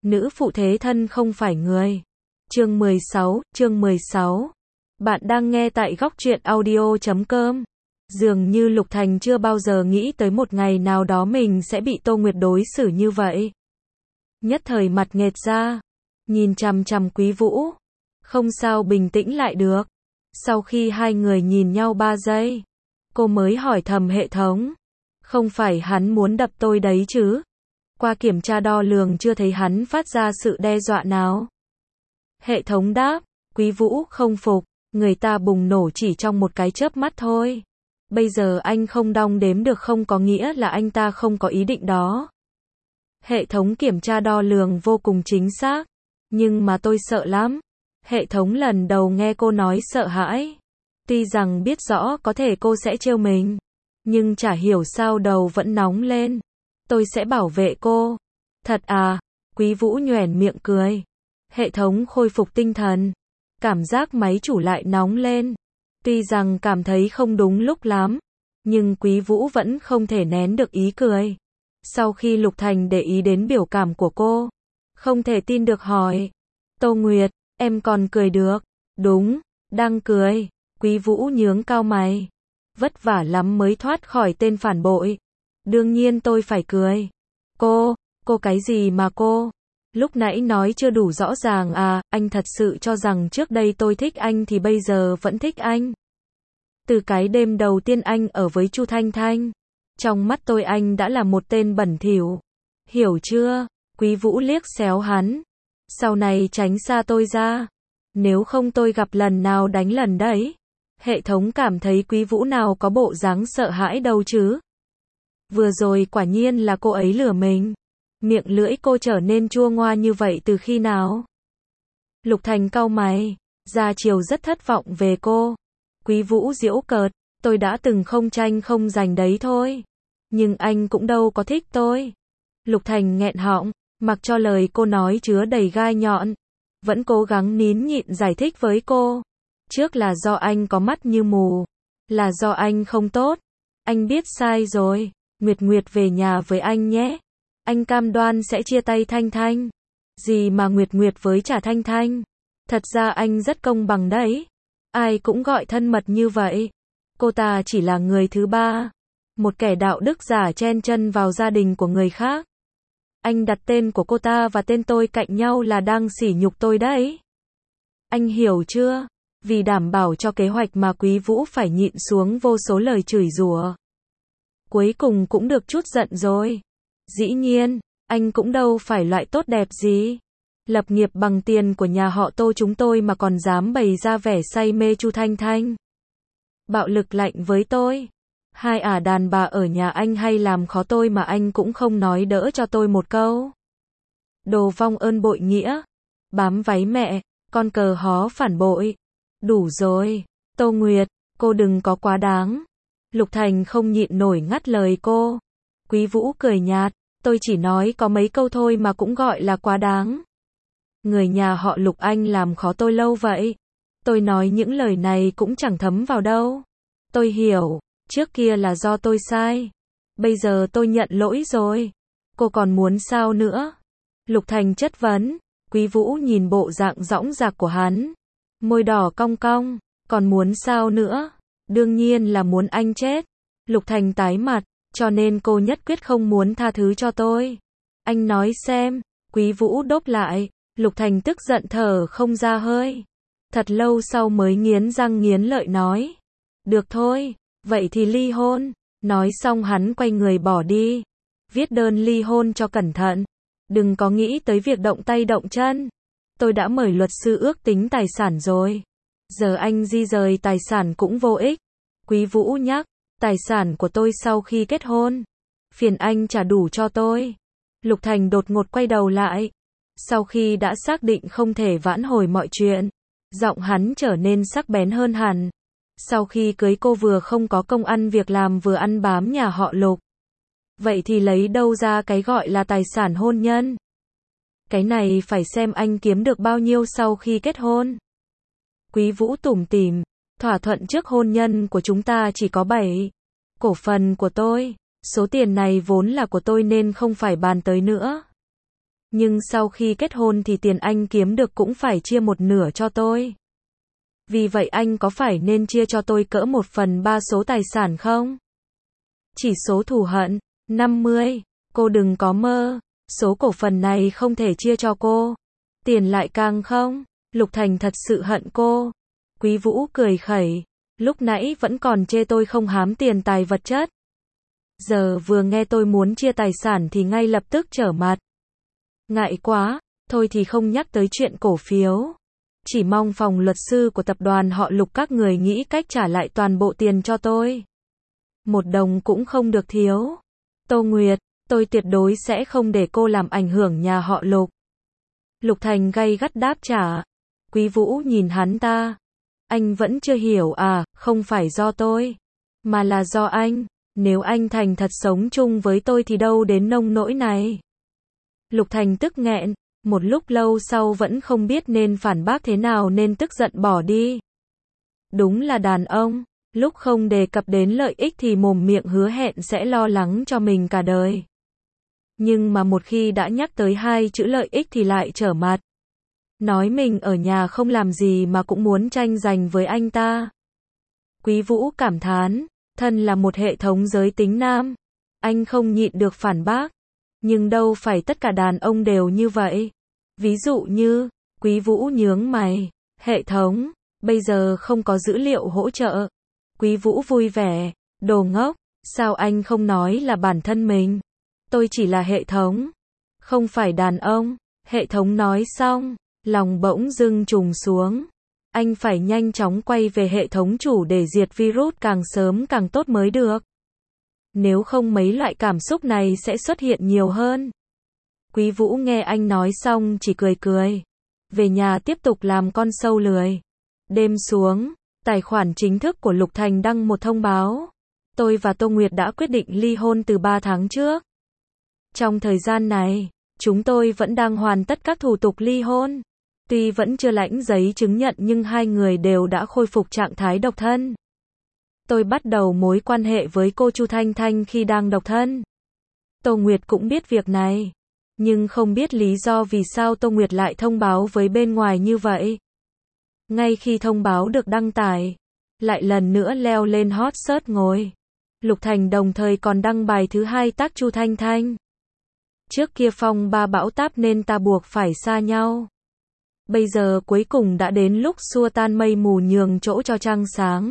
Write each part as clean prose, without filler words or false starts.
Nữ phụ thế thân không phải người. Chương 16. Bạn đang nghe tại góc truyện audio.com. Dường như Lục Thành chưa bao giờ nghĩ tới một ngày nào đó mình sẽ bị Tô Nguyệt đối xử như vậy. Nhất thời mặt nghệt ra, nhìn chằm chằm Quý Vũ, không sao bình tĩnh lại được. Sau khi hai người nhìn nhau 3 giây, cô mới hỏi thầm hệ thống, không phải hắn muốn đập tôi đấy chứ? Qua kiểm tra đo lường chưa thấy hắn phát ra sự đe dọa nào. Hệ thống đáp, Quý Vũ không phục, người ta bùng nổ chỉ trong một cái chớp mắt thôi. Bây giờ anh không đong đếm được không có nghĩa là anh ta không có ý định đó. Hệ thống kiểm tra đo lường vô cùng chính xác, nhưng mà tôi sợ lắm. Hệ thống lần đầu nghe cô nói sợ hãi. Tuy rằng biết rõ có thể cô sẽ trêu mình, nhưng chả hiểu sao đầu vẫn nóng lên. Tôi sẽ bảo vệ cô. Thật à? Quý Vũ nhoẻn miệng cười. Hệ thống khôi phục tinh thần. Cảm giác máy chủ lại nóng lên. Tuy rằng cảm thấy không đúng lúc lắm, nhưng Quý Vũ vẫn không thể nén được ý cười. Sau khi Lục Thành để ý đến biểu cảm của cô, không thể tin được hỏi, Tô Nguyệt, em còn cười được? Đúng, đang cười. Quý Vũ nhướng cao mày. Vất vả lắm mới thoát khỏi tên phản bội. Đương nhiên tôi phải cười. Cô cái gì mà cô? Lúc nãy nói chưa đủ rõ ràng à, anh thật sự cho rằng trước đây tôi thích anh thì bây giờ vẫn thích anh. Từ cái đêm đầu tiên anh ở với Chu Thanh Thanh, trong mắt tôi anh đã là một tên bẩn thỉu. Hiểu chưa? Quý Vũ liếc xéo hắn. Sau này tránh xa tôi ra. Nếu không tôi gặp lần nào đánh lần đấy. Hệ thống cảm thấy Quý Vũ nào có bộ dáng sợ hãi đâu chứ. Vừa rồi quả nhiên là cô ấy lừa mình. Miệng lưỡi cô trở nên chua ngoa như vậy từ khi nào? Lục Thành cau mày, ra chiều rất thất vọng về cô. Quý Vũ giễu cợt, tôi đã từng không tranh không giành đấy thôi. Nhưng anh cũng đâu có thích tôi. Lục Thành nghẹn họng, mặc cho lời cô nói chứa đầy gai nhọn. Vẫn cố gắng nín nhịn giải thích với cô. Trước là do anh có mắt như mù. Là do anh không tốt. Anh biết sai rồi. Nguyệt về nhà với anh nhé. Anh cam đoan sẽ chia tay Thanh Thanh. Gì mà Nguyệt với trả Thanh Thanh? Thật ra anh rất công bằng đấy. Ai cũng gọi thân mật như vậy. Cô ta chỉ là người thứ ba. Một kẻ đạo đức giả chen chân vào gia đình của người khác. Anh đặt tên của cô ta và tên tôi cạnh nhau là đang sỉ nhục tôi đấy. Anh hiểu chưa? Vì đảm bảo cho kế hoạch mà Quý Vũ phải nhịn xuống vô số lời chửi rủa. Cuối cùng cũng được chút giận rồi. Dĩ nhiên, anh cũng đâu phải loại tốt đẹp gì. Lập nghiệp bằng tiền của nhà họ Tô chúng tôi mà còn dám bày ra vẻ say mê Chu Thanh Thanh. Bạo lực lạnh với tôi. Hai đàn bà ở nhà anh hay làm khó tôi mà anh cũng không nói đỡ cho tôi một câu. Đồ vong ơn bội nghĩa. Bám váy mẹ, con cờ hó phản bội. Đủ rồi, Tô Nguyệt, cô đừng có quá đáng. Lục Thành không nhịn nổi ngắt lời cô. Quý Vũ cười nhạt, tôi chỉ nói có mấy câu thôi mà cũng gọi là quá đáng. Người nhà họ Lục anh làm khó tôi lâu vậy. Tôi nói những lời này cũng chẳng thấm vào đâu. Tôi hiểu, trước kia là do tôi sai. Bây giờ tôi nhận lỗi rồi. Cô còn muốn sao nữa? Lục Thành chất vấn. Quý Vũ nhìn bộ dạng dõng dạc của hắn. Môi đỏ cong cong. Còn muốn sao nữa? Đương nhiên là muốn anh chết. Lục Thành tái mặt. Cho nên cô nhất quyết không muốn tha thứ cho tôi. Anh nói xem. Quý Vũ đốp lại. Lục Thành tức giận thở không ra hơi. Thật lâu sau mới nghiến răng nghiến lợi nói. Được thôi, vậy thì ly hôn. Nói xong hắn quay người bỏ đi. Viết đơn ly hôn cho cẩn thận. Đừng có nghĩ tới việc động tay động chân. Tôi đã mời luật sư ước tính tài sản rồi. Giờ anh di rời tài sản cũng vô ích. Quý Vũ nhắc. Tài sản của tôi sau khi kết hôn. Phiền anh trả đủ cho tôi. Lục Thành đột ngột quay đầu lại. Sau khi đã xác định không thể vãn hồi mọi chuyện, giọng hắn trở nên sắc bén hơn hẳn. Sau khi cưới cô vừa không có công ăn việc làm vừa ăn bám nhà họ Lục. Vậy thì lấy đâu ra cái gọi là tài sản hôn nhân? Cái này phải xem anh kiếm được bao nhiêu sau khi kết hôn. Quý Vũ tủm tỉm. Thỏa thuận trước hôn nhân của chúng ta chỉ có 7 cổ phần của tôi. Số tiền này vốn là của tôi nên không phải bàn tới nữa. Nhưng sau khi kết hôn thì tiền anh kiếm được cũng phải chia một nửa cho tôi. Vì vậy anh có phải nên chia cho tôi cỡ 1/3 số tài sản không? Chỉ số thù hận, 50. Cô đừng có mơ. Số cổ phần này không thể chia cho cô. Tiền lại càng không. Lục Thành thật sự hận cô. Quý Vũ cười khẩy. Lúc nãy vẫn còn chê tôi không hám tiền tài vật chất. Giờ vừa nghe tôi muốn chia tài sản thì ngay lập tức trở mặt. Ngại quá, thôi thì không nhắc tới chuyện cổ phiếu. Chỉ mong phòng luật sư của tập đoàn họ Lục các người nghĩ cách trả lại toàn bộ tiền cho tôi. 1 đồng cũng không được thiếu. Tô Nguyệt, tôi tuyệt đối sẽ không để cô làm ảnh hưởng nhà họ Lục. Lục Thành gay gắt đáp trả. Quý Vũ nhìn hắn ta. Anh vẫn chưa hiểu à, không phải do tôi, mà là do anh. Nếu anh thành thật sống chung với tôi thì đâu đến nông nỗi này. Lục Thành tức nghẹn, một lúc lâu sau vẫn không biết nên phản bác thế nào nên tức giận bỏ đi. Đúng là đàn ông, lúc không đề cập đến lợi ích thì mồm miệng hứa hẹn sẽ lo lắng cho mình cả đời. Nhưng mà một khi đã nhắc tới 2 chữ lợi ích thì lại trở mặt. Nói mình ở nhà không làm gì mà cũng muốn tranh giành với anh ta. Quý Vũ cảm thán, thân là một hệ thống giới tính nam. Anh không nhịn được phản bác. Nhưng đâu phải tất cả đàn ông đều như vậy. Ví dụ như, Quý Vũ nhướng mày, hệ thống, bây giờ không có dữ liệu hỗ trợ. Quý Vũ vui vẻ, đồ ngốc, sao anh không nói là bản thân mình? Tôi chỉ là hệ thống, không phải đàn ông. Hệ thống nói xong, lòng bỗng dưng trùng xuống. Anh phải nhanh chóng quay về hệ thống chủ để diệt virus càng sớm càng tốt mới được. Nếu không mấy loại cảm xúc này sẽ xuất hiện nhiều hơn. Quý Vũ nghe anh nói xong chỉ cười cười. Về nhà tiếp tục làm con sâu lười. Đêm xuống, tài khoản chính thức của Lục Thành đăng một thông báo. Tôi và Tô Nguyệt đã quyết định ly hôn từ 3 tháng trước. Trong thời gian này, chúng tôi vẫn đang hoàn tất các thủ tục ly hôn. Tuy vẫn chưa lãnh giấy chứng nhận nhưng 2 người đều đã khôi phục trạng thái độc thân. Tôi bắt đầu mối quan hệ với cô Chu Thanh Thanh khi đang độc thân. Tô Nguyệt cũng biết việc này, nhưng không biết lý do vì sao Tô Nguyệt lại thông báo với bên ngoài như vậy. Ngay khi thông báo được đăng tải, lại lần nữa leo lên hot search ngồi. Lục Thành đồng thời còn đăng bài thứ 2 tác Chu Thanh Thanh. Trước kia phong ba bão táp nên ta buộc phải xa nhau. Bây giờ cuối cùng đã đến lúc xua tan mây mù nhường chỗ cho trăng sáng.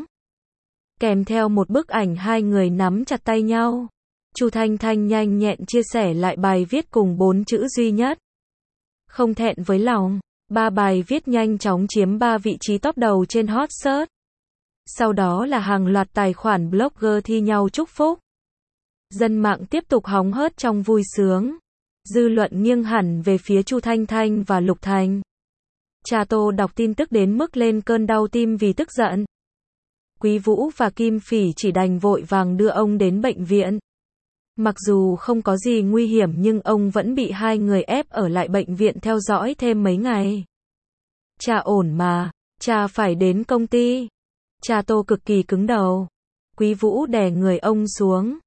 Kèm theo một bức ảnh 2 người nắm chặt tay nhau. Chu Thanh Thanh nhanh nhẹn chia sẻ lại bài viết cùng 4 chữ duy nhất. Không thẹn với lòng. 3 bài viết nhanh chóng chiếm 3 vị trí top đầu trên hot search. Sau đó là hàng loạt tài khoản blogger thi nhau chúc phúc. Dân mạng tiếp tục hóng hớt trong vui sướng. Dư luận nghiêng hẳn về phía Chu Thanh Thanh và Lục Thành. Cha Tô đọc tin tức đến mức lên cơn đau tim vì tức giận. Quý Vũ và Kim Phỉ chỉ đành vội vàng đưa ông đến bệnh viện. Mặc dù không có gì nguy hiểm nhưng ông vẫn bị 2 người ép ở lại bệnh viện theo dõi thêm mấy ngày. Cha ổn mà, cha phải đến công ty. Cha Tô cực kỳ cứng đầu. Quý Vũ đè người ông xuống.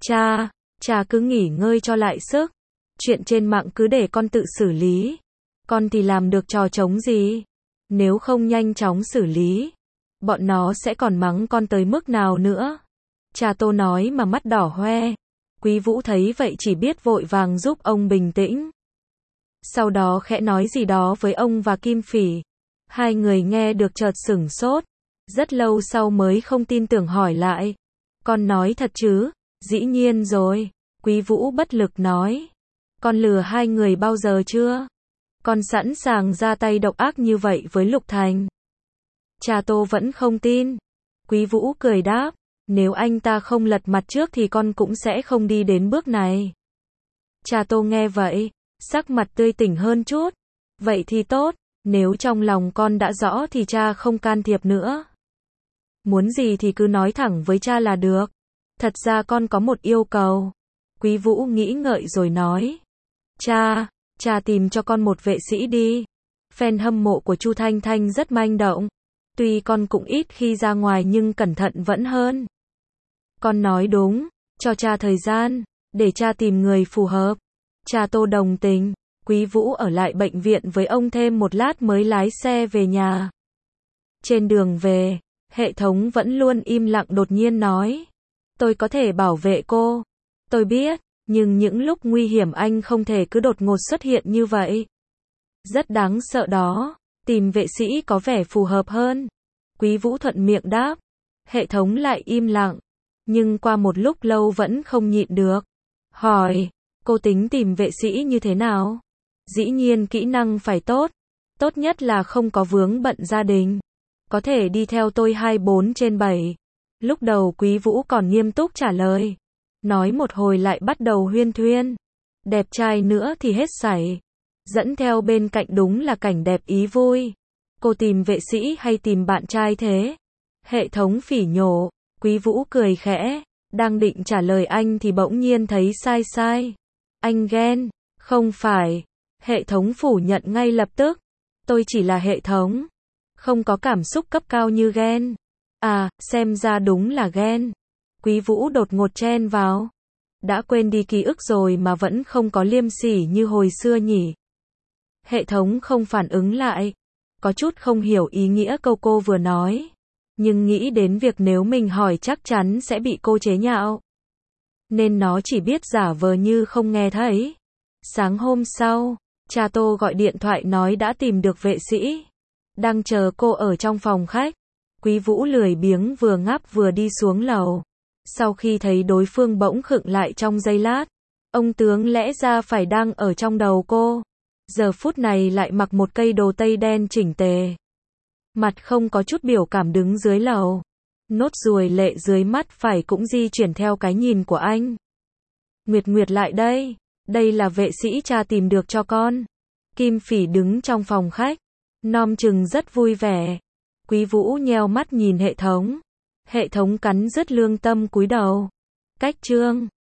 Cha cứ nghỉ ngơi cho lại sức. Chuyện trên mạng cứ để con tự xử lý. Con thì làm được trò trống gì? Nếu không nhanh chóng xử lý, bọn nó sẽ còn mắng con tới mức nào nữa? Cha Tô nói mà mắt đỏ hoe. Quý Vũ thấy vậy chỉ biết vội vàng giúp ông bình tĩnh. Sau đó khẽ nói gì đó với ông và Kim Phỉ. 2 người nghe được chợt sửng sốt. Rất lâu sau mới không tin tưởng hỏi lại. Con nói thật chứ? Dĩ nhiên rồi. Quý Vũ bất lực nói. Con lừa 2 người bao giờ chưa? Con sẵn sàng ra tay độc ác như vậy với Lục Thành. Cha Tô vẫn không tin. Quý Vũ cười đáp. Nếu anh ta không lật mặt trước thì con cũng sẽ không đi đến bước này. Cha Tô nghe vậy, sắc mặt tươi tỉnh hơn chút. Vậy thì tốt, nếu trong lòng con đã rõ thì cha không can thiệp nữa. Muốn gì thì cứ nói thẳng với cha là được. Thật ra con có một yêu cầu. Quý Vũ nghĩ ngợi rồi nói. Cha tìm cho con một vệ sĩ đi. Fan hâm mộ của Chu Thanh Thanh rất manh động. Tuy con cũng ít khi ra ngoài nhưng cẩn thận vẫn hơn. Con nói đúng, cho cha thời gian, để cha tìm người phù hợp. Cha Tô đồng tình. Quý Vũ ở lại bệnh viện với ông thêm một lát mới lái xe về nhà. Trên đường về, hệ thống vẫn luôn im lặng đột nhiên nói. Tôi có thể bảo vệ cô. Tôi biết, nhưng những lúc nguy hiểm anh không thể cứ đột ngột xuất hiện như vậy. Rất đáng sợ đó, tìm vệ sĩ có vẻ phù hợp hơn. Quý Vũ thuận miệng đáp. Hệ thống lại im lặng, nhưng qua một lúc lâu vẫn không nhịn được. Hỏi, cô tính tìm vệ sĩ như thế nào? Dĩ nhiên kỹ năng phải tốt. Tốt nhất là không có vướng bận gia đình. Có thể đi theo tôi 24/7. Lúc đầu Quý Vũ còn nghiêm túc trả lời. Nói một hồi lại bắt đầu huyên thuyên. Đẹp trai nữa thì hết sảy. Dẫn theo bên cạnh đúng là cảnh đẹp ý vui. Cô tìm vệ sĩ hay tìm bạn trai thế? Hệ thống phỉ nhổ. Quý Vũ cười khẽ. Đang định trả lời anh thì bỗng nhiên thấy sai. Anh ghen. Không phải. Hệ thống phủ nhận ngay lập tức. Tôi chỉ là hệ thống. Không có cảm xúc cấp cao như ghen. À, xem ra đúng là ghen. Quý Vũ đột ngột chen vào. Đã quên đi ký ức rồi mà vẫn không có liêm sỉ như hồi xưa nhỉ. Hệ thống không phản ứng lại. Có chút không hiểu ý nghĩa câu cô vừa nói. Nhưng nghĩ đến việc nếu mình hỏi chắc chắn sẽ bị cô chế nhạo. Nên nó chỉ biết giả vờ như không nghe thấy. Sáng hôm sau, cha Tô gọi điện thoại nói đã tìm được vệ sĩ. Đang chờ cô ở trong phòng khách. Quý Vũ lười biếng vừa ngáp vừa đi xuống lầu. Sau khi thấy đối phương bỗng khựng lại trong giây lát. Ông tướng lẽ ra phải đang ở trong đầu cô. Giờ phút này lại mặc một cây đồ tây đen chỉnh tề. Mặt không có chút biểu cảm đứng dưới lầu. Nốt ruồi lệ dưới mắt phải cũng di chuyển theo cái nhìn của anh. Nguyệt lại đây. Đây là vệ sĩ cha tìm được cho con. Kim Phỉ đứng trong phòng khách. Nom chừng rất vui vẻ. Quý Vũ nheo mắt nhìn hệ thống. Hệ thống cắn rứt lương tâm cúi đầu. Cách chương